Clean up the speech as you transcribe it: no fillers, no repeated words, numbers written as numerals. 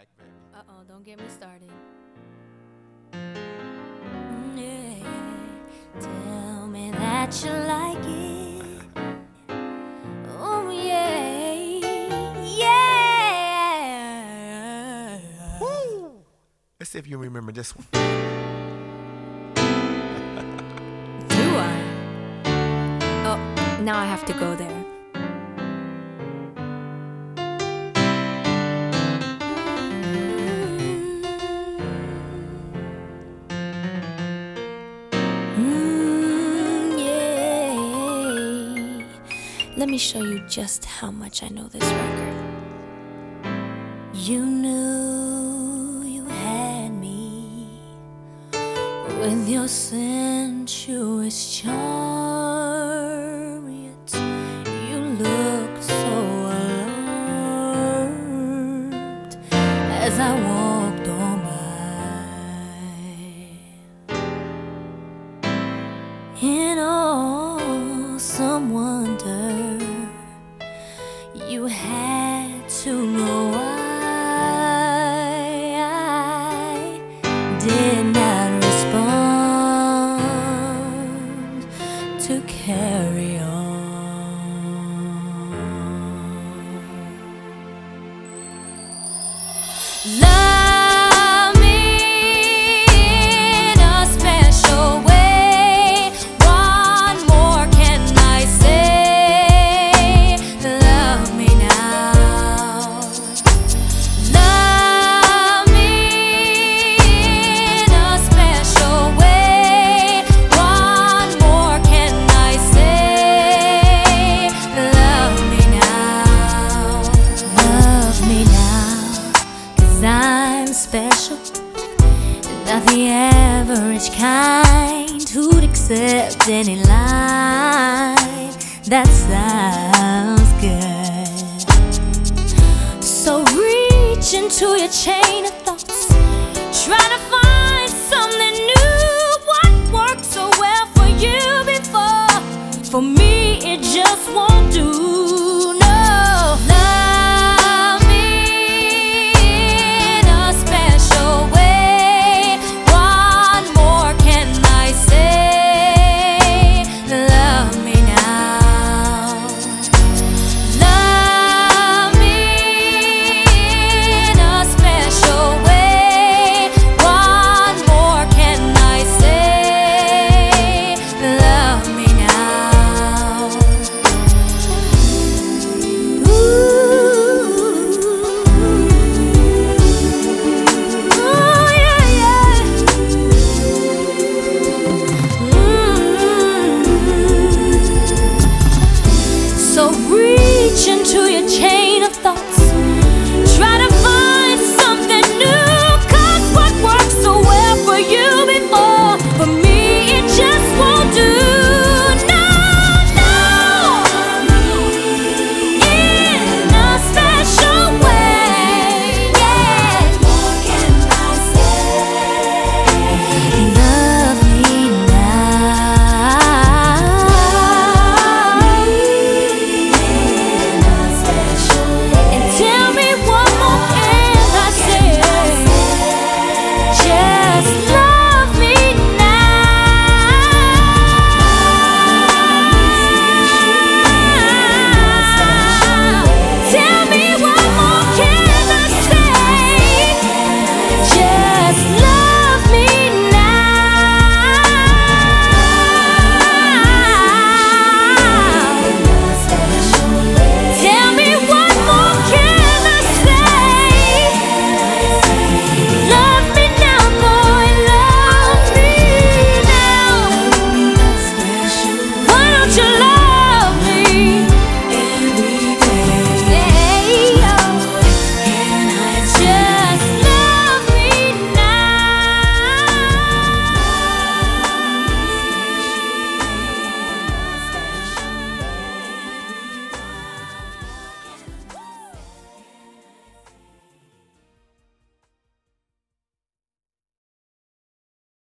Uh-oh, don't get me started. Tell me that you like it. Oh yeah, yeah. Woo! Let's see if you remember this one. Do I? Oh, now I have to go there. Yeah. Let me show you just how much I know this record. You knew you had me with your sensuous charm, yet you looked so alert as I walked on by. In awesome wonder, you had to know why I did not respond to carry on. Love me in a special way. What more can I say? Love me now. Love me in a special way. What more can I say? Love me now. Love me now. 'Cause I'm special, not the average kind who'd accept any line that sounds good. So reach into your chain of thoughts, try to find something new. What worked so well for you before, for me it just won't do.